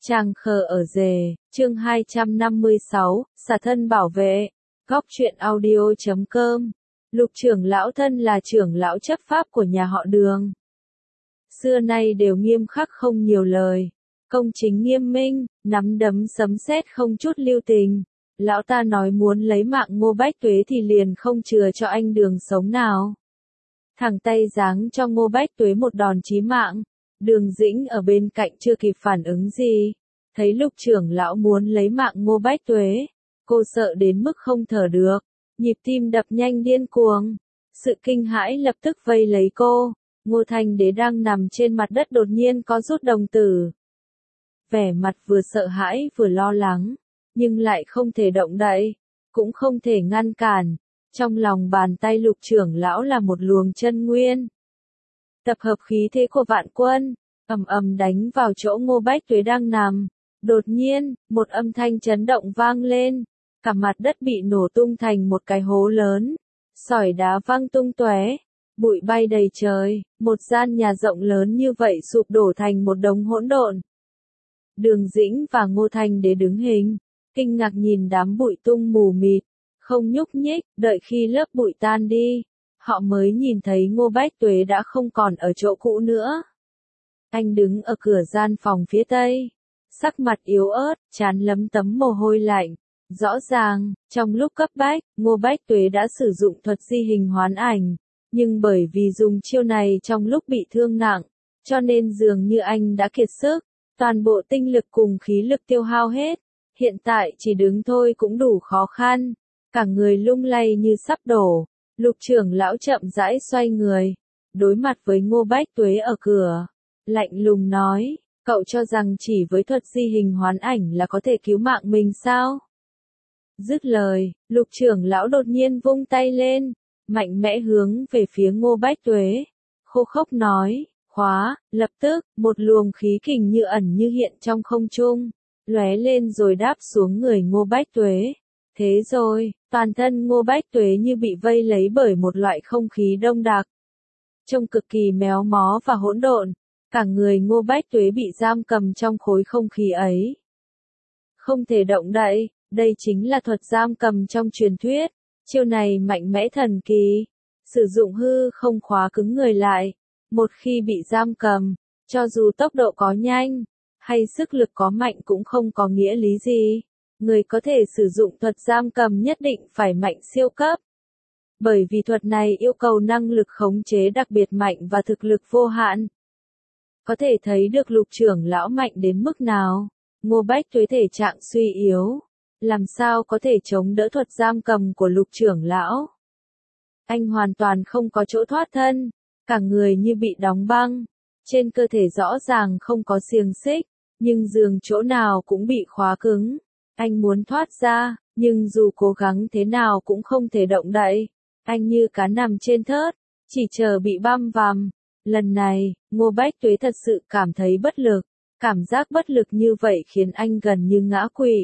Tràng khờ ở rề, chương 256, xả thân bảo vệ. Góc truyện audio.com. Lục trưởng lão thân là trưởng lão chấp pháp của nhà họ Đường. Xưa nay đều nghiêm khắc không nhiều lời, công chính nghiêm minh, nắm đấm sấm sét không chút lưu tình. Lão ta nói muốn lấy mạng Ngô Bách Tuế thì liền không chừa cho anh đường sống nào. Thẳng tay giáng cho Ngô Bách Tuế một đòn chí mạng. Đường Dĩnh ở bên cạnh chưa kịp phản ứng gì, thấy Lục trưởng lão muốn lấy mạng Ngô Bách Tuế, cô sợ đến mức không thở được, nhịp tim đập nhanh điên cuồng. Sự kinh hãi lập tức vây lấy cô. Ngô Thanh Đế đang nằm trên mặt đất đột nhiên có rút đồng tử. Vẻ mặt vừa sợ hãi vừa lo lắng, nhưng lại không thể động đậy, cũng không thể ngăn cản. Trong lòng bàn tay Lục trưởng lão là một luồng chân nguyên. Tập hợp khí thế của vạn quân, ầm ầm đánh vào chỗ Ngô Bách Tuế đang nằm. Đột nhiên, một âm thanh chấn động vang lên, cả mặt đất bị nổ tung thành một cái hố lớn, sỏi đá văng tung tóe, bụi bay đầy trời, một gian nhà rộng lớn như vậy sụp đổ thành một đống hỗn độn. Đường Dĩnh và Ngô Thanh Đế đứng hình, kinh ngạc nhìn đám bụi tung mù mịt, không nhúc nhích, đợi khi lớp bụi tan đi, họ mới nhìn thấy Ngô Bách Tuế đã không còn ở chỗ cũ nữa. Anh đứng ở cửa gian phòng phía tây, sắc mặt yếu ớt, trán lấm tấm mồ hôi lạnh. Rõ ràng, trong lúc cấp bách, Ngô Bách Tuế đã sử dụng thuật di hình hoán ảnh, nhưng bởi vì dùng chiêu này trong lúc bị thương nặng, cho nên dường như anh đã kiệt sức, toàn bộ tinh lực cùng khí lực tiêu hao hết, hiện tại chỉ đứng thôi cũng đủ khó khăn, cả người lung lay như sắp đổ. Lục trưởng lão chậm rãi xoay người, đối mặt với Ngô Bách Tuế ở cửa, lạnh lùng nói, cậu cho rằng chỉ với thuật di hình hoán ảnh là có thể cứu mạng mình sao? Dứt lời, Lục trưởng lão đột nhiên vung tay lên, mạnh mẽ hướng về phía Ngô Bách Tuế, khô khốc nói, khóa. Lập tức, một luồng khí kình như ẩn như hiện trong không trung, lóe lên rồi đáp xuống người Ngô Bách Tuế. Thế rồi, toàn thân Ngô Bách Tuế như bị vây lấy bởi một loại không khí đông đặc, trông cực kỳ méo mó và hỗn độn, cả người Ngô Bách Tuế bị giam cầm trong khối không khí ấy. Không thể động đậy, đây chính là thuật giam cầm trong truyền thuyết, chiêu này mạnh mẽ thần kỳ, sử dụng hư không khóa cứng người lại, một khi bị giam cầm, cho dù tốc độ có nhanh, hay sức lực có mạnh cũng không có nghĩa lý gì. Người có thể sử dụng thuật giam cầm nhất định phải mạnh siêu cấp. Bởi vì thuật này yêu cầu năng lực khống chế đặc biệt mạnh và thực lực vô hạn. Có thể thấy được Lục trưởng lão mạnh đến mức nào. Ngô Bách Tuế thể trạng suy yếu, làm sao có thể chống đỡ thuật giam cầm của Lục trưởng lão. Anh hoàn toàn không có chỗ thoát thân, cả người như bị đóng băng, trên cơ thể rõ ràng không có xiềng xích, nhưng giường chỗ nào cũng bị khóa cứng. Anh muốn thoát ra, nhưng dù cố gắng thế nào cũng không thể động đậy. Anh như cá nằm trên thớt, chỉ chờ bị băm vằm. Lần này, Ngô Bách Tuế thật sự cảm thấy bất lực. Cảm giác bất lực như vậy khiến anh gần như ngã quỵ.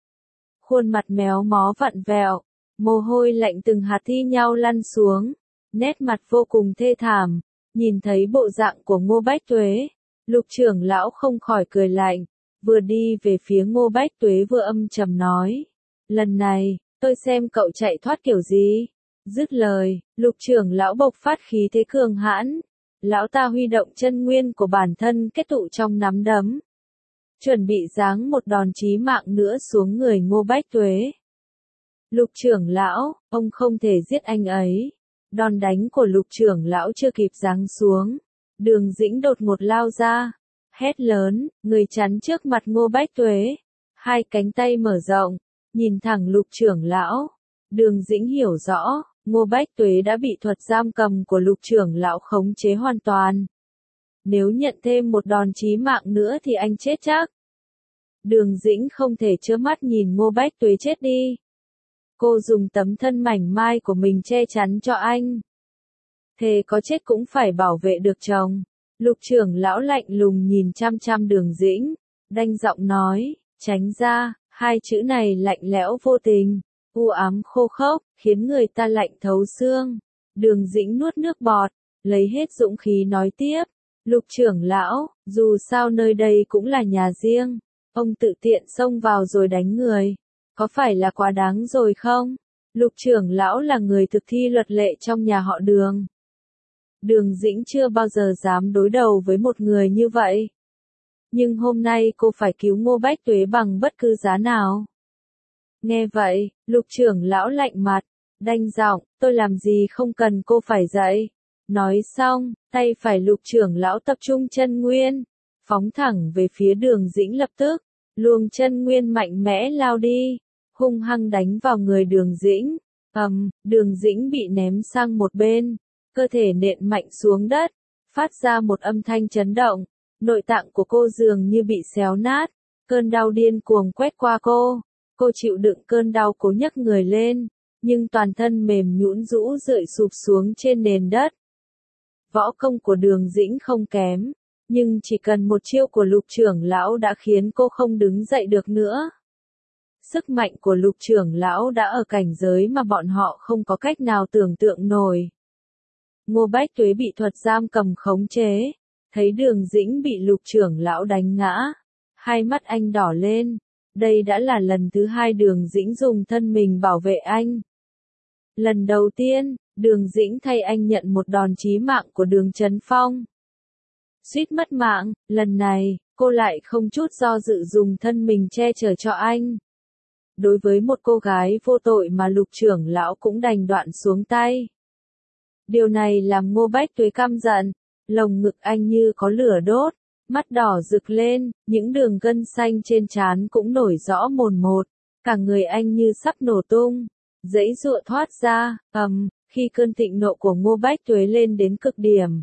Khuôn mặt méo mó vặn vẹo, mồ hôi lạnh từng hạt thi nhau lăn xuống, nét mặt vô cùng thê thảm. Nhìn thấy bộ dạng của Ngô Bách Tuế, Lục trưởng lão không khỏi cười lạnh, vừa đi về phía Ngô Bách Tuế vừa âm trầm nói, lần này, tôi xem cậu chạy thoát kiểu gì. Dứt lời, Lục trưởng lão bộc phát khí thế cường hãn, lão ta huy động chân nguyên của bản thân kết tụ trong nắm đấm, chuẩn bị giáng một đòn chí mạng nữa xuống người Ngô Bách Tuế. Lục trưởng lão, ông không thể giết anh ấy. Đòn đánh của Lục trưởng lão chưa kịp giáng xuống, Đường Dĩnh đột ngột lao ra, hét lớn, người chắn trước mặt Ngô Bách Tuế, hai cánh tay mở rộng, nhìn thẳng Lục trưởng lão. Đường Dĩnh hiểu rõ, Ngô Bách Tuế đã bị thuật giam cầm của Lục trưởng lão khống chế hoàn toàn. Nếu nhận thêm một đòn chí mạng nữa thì anh chết chắc. Đường Dĩnh không thể trơ mắt nhìn Ngô Bách Tuế chết đi. Cô dùng tấm thân mảnh mai của mình che chắn cho anh. Thề có chết cũng phải bảo vệ được chồng. Lục trưởng lão lạnh lùng nhìn chăm chăm Đường Dĩnh, đanh giọng nói, tránh ra. Hai chữ này lạnh lẽo vô tình, u ám khô khốc, khiến người ta lạnh thấu xương. Đường Dĩnh nuốt nước bọt, lấy hết dũng khí nói tiếp, Lục trưởng lão, dù sao nơi đây cũng là nhà riêng, Ông tự tiện xông vào rồi đánh người. Có phải là quá đáng rồi không? Lục trưởng lão là người thực thi luật lệ trong nhà họ Đường. Đường Dĩnh chưa bao giờ dám đối đầu với một người như vậy. Nhưng hôm nay cô phải cứu Ngô Bách Tuế bằng bất cứ giá nào. Nghe vậy, lục trưởng lão lạnh mặt, đanh giọng, tôi làm gì không cần cô phải dạy. Nói xong, tay phải lục trưởng lão tập trung chân nguyên, phóng thẳng về phía Đường Dĩnh lập tức, luồng chân nguyên mạnh mẽ lao đi, hung hăng đánh vào người Đường Dĩnh. Đường Dĩnh bị ném sang một bên, cơ thể nện mạnh xuống đất, phát ra một âm thanh chấn động, nội tạng của cô dường như bị xéo nát, cơn đau điên cuồng quét qua cô chịu đựng cơn đau cố nhấc người lên, nhưng toàn thân mềm nhũn rũ rượi sụp xuống trên nền đất. Võ công của Đường Dĩnh không kém, nhưng chỉ cần một chiêu của lục trưởng lão đã khiến cô không đứng dậy được nữa. Sức mạnh của lục trưởng lão đã ở cảnh giới mà bọn họ không có cách nào tưởng tượng nổi. Ngô Bách Tuế bị thuật giam cầm khống chế, thấy Đường Dĩnh bị lục trưởng lão đánh ngã, hai mắt anh đỏ lên, đây đã là lần thứ hai Đường Dĩnh dùng thân mình bảo vệ anh. Lần đầu tiên, Đường Dĩnh thay anh nhận một đòn chí mạng của Đường Chấn Phong. Suýt mất mạng, lần này, cô lại không chút do dự dùng thân mình che chở cho anh. Đối với một cô gái vô tội mà lục trưởng lão cũng đành đoạn xuống tay. Điều này làm Ngô Bách Tuế căm giận, lồng ngực anh như có lửa đốt, mắt đỏ rực lên, những đường gân xanh trên trán cũng nổi rõ mồn một, cả người anh như sắp nổ tung, giãy giụa thoát ra, khi cơn thịnh nộ của Ngô Bách Tuế lên đến cực điểm.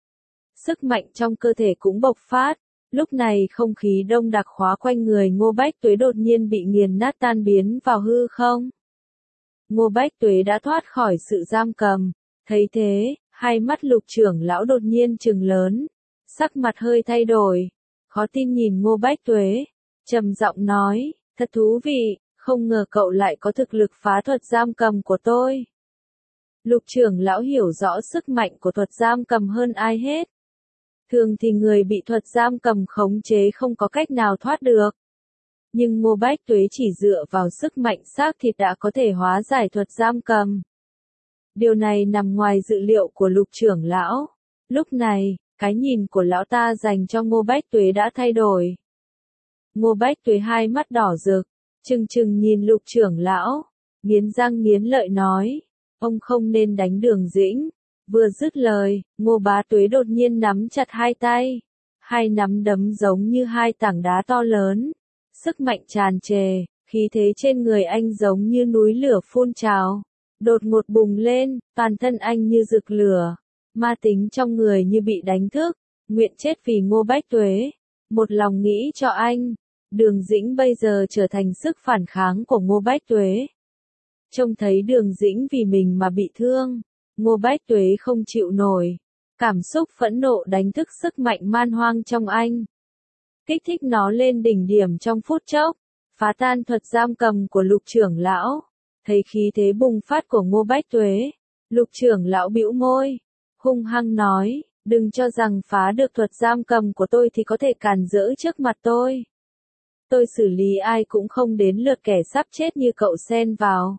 Sức mạnh trong cơ thể cũng bộc phát, lúc này không khí đông đặc khóa quanh người Ngô Bách Tuế đột nhiên bị nghiền nát tan biến vào hư không. Ngô Bách Tuế đã thoát khỏi sự giam cầm, thấy thế, hai mắt lục trưởng lão đột nhiên trừng lớn, sắc mặt hơi thay đổi, khó tin nhìn Ngô Bách Tuế, trầm giọng nói, thật thú vị, không ngờ cậu lại có thực lực phá thuật giam cầm của tôi. Lục trưởng lão hiểu rõ sức mạnh của thuật giam cầm hơn ai hết. Thường thì người bị thuật giam cầm khống chế không có cách nào thoát được. Nhưng Ngô Bách Tuế chỉ dựa vào sức mạnh xác thịt đã có thể hóa giải thuật giam cầm. Điều này nằm ngoài dự liệu của lục trưởng lão. Lúc này, cái nhìn của lão ta dành cho Ngô Bách Tuế đã thay đổi. Ngô Bách Tuế hai mắt đỏ rực, trừng trừng nhìn lục trưởng lão, nghiến răng nghiến lợi nói, ông không nên đánh Đường Dĩnh. Vừa dứt lời, Ngô Bá Tuế đột nhiên nắm chặt hai tay, hai nắm đấm giống như hai tảng đá to lớn, sức mạnh tràn trề, khí thế trên người anh giống như núi lửa phun trào, đột ngột bùng lên, toàn thân anh như rực lửa, ma tính trong người như bị đánh thức, nguyện chết vì Ngô Bách Tuế, một lòng nghĩ cho anh. Đường Dĩnh bây giờ trở thành sức phản kháng của Ngô Bách Tuế. Trông thấy Đường Dĩnh vì mình mà bị thương, Ngô Bách Tuế không chịu nổi, cảm xúc phẫn nộ đánh thức sức mạnh man hoang trong anh. Kích thích nó lên đỉnh điểm trong phút chốc, phá tan thuật giam cầm của lục trưởng lão. Thấy khí thế bùng phát của Ngô Bách Tuế, lục trưởng lão bĩu môi, hung hăng nói, đừng cho rằng phá được thuật giam cầm của tôi thì có thể cản rỡ trước mặt tôi. Tôi xử lý ai cũng không đến lượt kẻ sắp chết như cậu xen vào.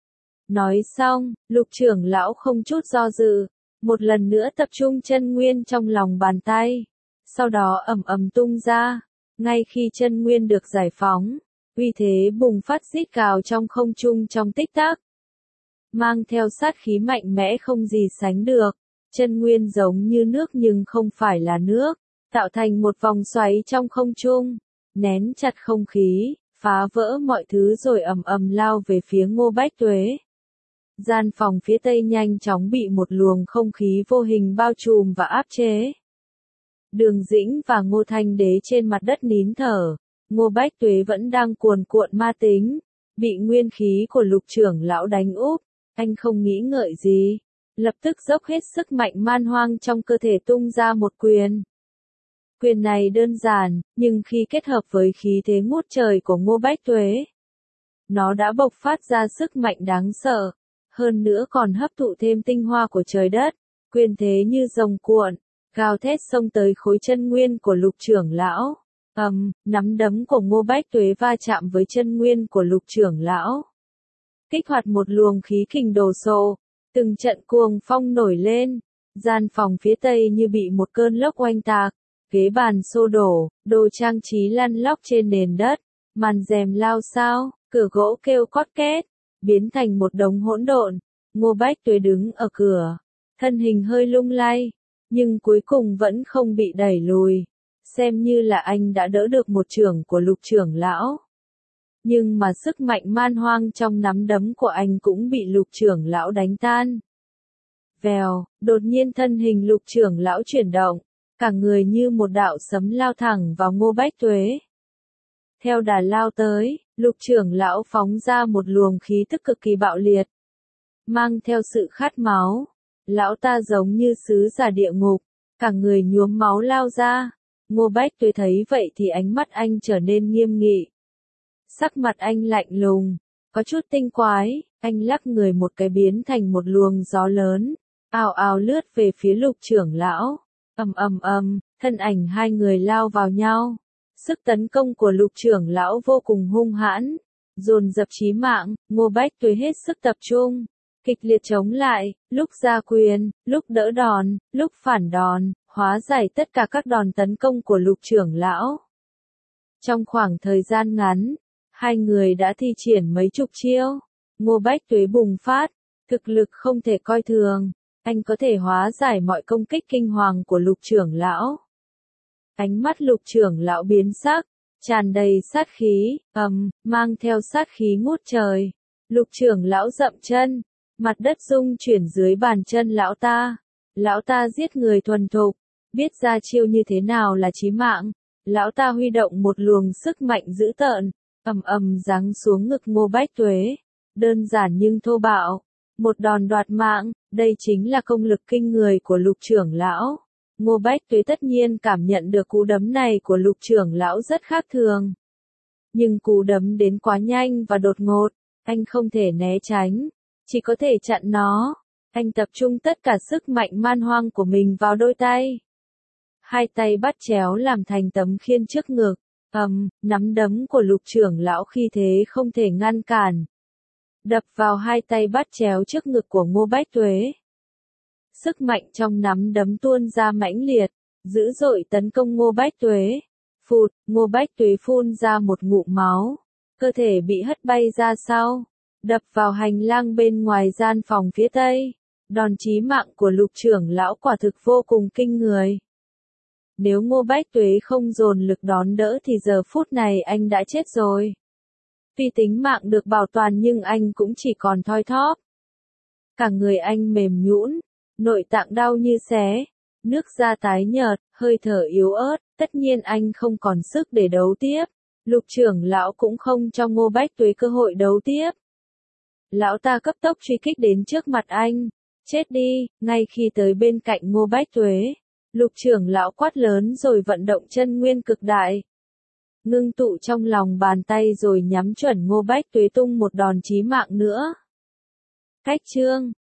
Nói xong, lục trưởng lão không chút do dự, một lần nữa tập trung chân nguyên trong lòng bàn tay, sau đó ầm ầm tung ra, ngay khi chân nguyên được giải phóng, uy thế bùng phát rít gào trong không trung trong tích tắc, mang theo sát khí mạnh mẽ không gì sánh được, chân nguyên giống như nước nhưng không phải là nước, tạo thành một vòng xoáy trong không trung, nén chặt không khí, phá vỡ mọi thứ rồi ầm ầm lao về phía Ngô Bách Tuế. Gian phòng phía tây nhanh chóng bị một luồng không khí vô hình bao trùm và áp chế. Đường Dĩnh và Ngô Thanh Đế trên mặt đất nín thở, Ngô Bách Tuế vẫn đang cuồn cuộn ma tính, bị nguyên khí của lục trưởng lão đánh úp, anh không nghĩ ngợi gì, lập tức dốc hết sức mạnh man hoang trong cơ thể tung ra một quyền. Quyền này đơn giản, nhưng khi kết hợp với khí thế ngút trời của Ngô Bách Tuế, nó đã bộc phát ra sức mạnh đáng sợ. Hơn nữa còn hấp thụ thêm tinh hoa của trời đất, quyền thế như rồng cuộn, gào thét xông tới khối chân nguyên của lục trưởng lão. Nắm đấm của Ngô Bách Tuế va chạm với chân nguyên của Lục trưởng lão. Kích hoạt một luồng khí kình đồ sộ, từng trận cuồng phong nổi lên, gian phòng phía tây như bị một cơn lốc oanh tạc, ghế bàn xô đổ, đồ trang trí lăn lóc trên nền đất, màn rèm lao xao, cửa gỗ kêu cót két, biến thành một đống hỗn độn. Ngô Bách Tuế đứng ở cửa, thân hình hơi lung lay, nhưng cuối cùng vẫn không bị đẩy lùi, xem như là anh đã đỡ được một chưởng của Lục trưởng lão. Nhưng mà sức mạnh man hoang trong nắm đấm của anh cũng bị Lục trưởng lão đánh tan. Vèo, đột nhiên thân hình Lục trưởng lão chuyển động, cả người như một đạo sấm lao thẳng vào Ngô Bách Tuế. Theo đà lao tới, Lục trưởng lão phóng ra một luồng khí tức cực kỳ bạo liệt, mang theo sự khát máu. Lão ta giống như sứ giả địa ngục, cả người nhuốm máu lao ra. Ngô Bách Tuế thấy vậy thì ánh mắt anh trở nên nghiêm nghị. Sắc mặt anh lạnh lùng, có chút tinh quái, anh lắc người một cái biến thành một luồng gió lớn, ào ào lướt về phía Lục trưởng lão. Thân ảnh hai người lao vào nhau. Sức tấn công của Lục trưởng lão vô cùng hung hãn, dồn dập chí mạng. Ngô Bách Tuế hết sức tập trung, kịch liệt chống lại, lúc ra quyền, lúc đỡ đòn, lúc phản đòn, hóa giải tất cả các đòn tấn công của Lục trưởng lão. Trong khoảng thời gian ngắn, hai người đã thi triển mấy chục chiêu. Ngô Bách Tuế bùng phát, thực lực không thể coi thường, anh có thể hóa giải mọi công kích kinh hoàng của Lục trưởng lão. Ánh mắt Lục trưởng lão biến sắc, tràn đầy sát khí, mang theo sát khí ngút trời. Lục trưởng lão dậm chân, mặt đất rung chuyển dưới bàn chân lão ta. Lão ta giết người thuần thục, biết ra chiêu như thế nào là chí mạng. Lão ta huy động một luồng sức mạnh dữ tợn, giáng xuống ngực Ngô Bách Tuế. Đơn giản nhưng thô bạo, một đòn đoạt mạng, đây chính là công lực kinh người của Lục trưởng lão. Ngô Bách Tuế tất nhiên cảm nhận được cú đấm này của Lục trưởng lão rất khác thường. Nhưng cú đấm đến quá nhanh và đột ngột, anh không thể né tránh, chỉ có thể chặn nó. Anh tập trung tất cả sức mạnh man hoang của mình vào đôi tay. Hai tay bắt chéo làm thành tấm khiên trước ngực. Nắm đấm của Lục trưởng lão khi thế không thể ngăn cản, đập vào hai tay bắt chéo trước ngực của Ngô Bách Tuế. Sức mạnh trong nắm đấm tuôn ra mãnh liệt, dữ dội tấn công Ngô Bách Tuế. Phụt, Ngô Bách Tuế phun ra một ngụm máu, cơ thể bị hất bay ra sau, đập vào hành lang bên ngoài gian phòng phía tây. Đòn chí mạng của Lục trưởng lão quả thực vô cùng kinh người. Nếu Ngô Bách Tuế không dồn lực đón đỡ thì giờ phút này anh đã chết rồi. Tuy tính mạng được bảo toàn nhưng anh cũng chỉ còn thoi thóp. Cả người anh mềm nhũn, nội tạng đau như xé, nước da tái nhợt, hơi thở yếu ớt, tất nhiên anh không còn sức để đấu tiếp. Lục trưởng lão cũng không cho Ngô Bách Tuế cơ hội đấu tiếp. Lão ta cấp tốc truy kích đến trước mặt anh. Chết đi, ngay khi tới bên cạnh Ngô Bách Tuế. Lục trưởng lão quát lớn rồi vận động chân nguyên cực đại. Ngưng tụ trong lòng bàn tay rồi nhắm chuẩn Ngô Bách Tuế tung một đòn chí mạng nữa. Cách chương